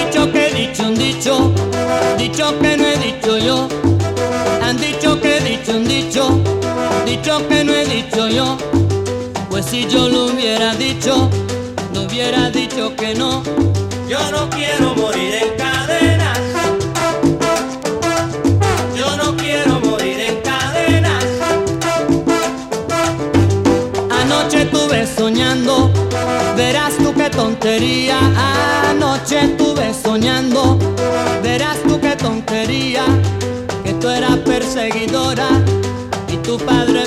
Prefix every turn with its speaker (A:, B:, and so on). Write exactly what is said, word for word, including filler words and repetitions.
A: dicho que he dicho un dicho, dicho que no he dicho yo. Han dicho que he dicho un dicho, dicho que no he dicho yo. Pues si yo lo hubiera dicho, no hubiera dicho que no.
B: Yo no quiero morir en cadenas. Yo no quiero morir en cadenas.
A: Anoche estuve soñando, verás tú qué tontería. Anoche estuve soñando, verás tú qué tontería. Que tú eras perseguidora y tu padre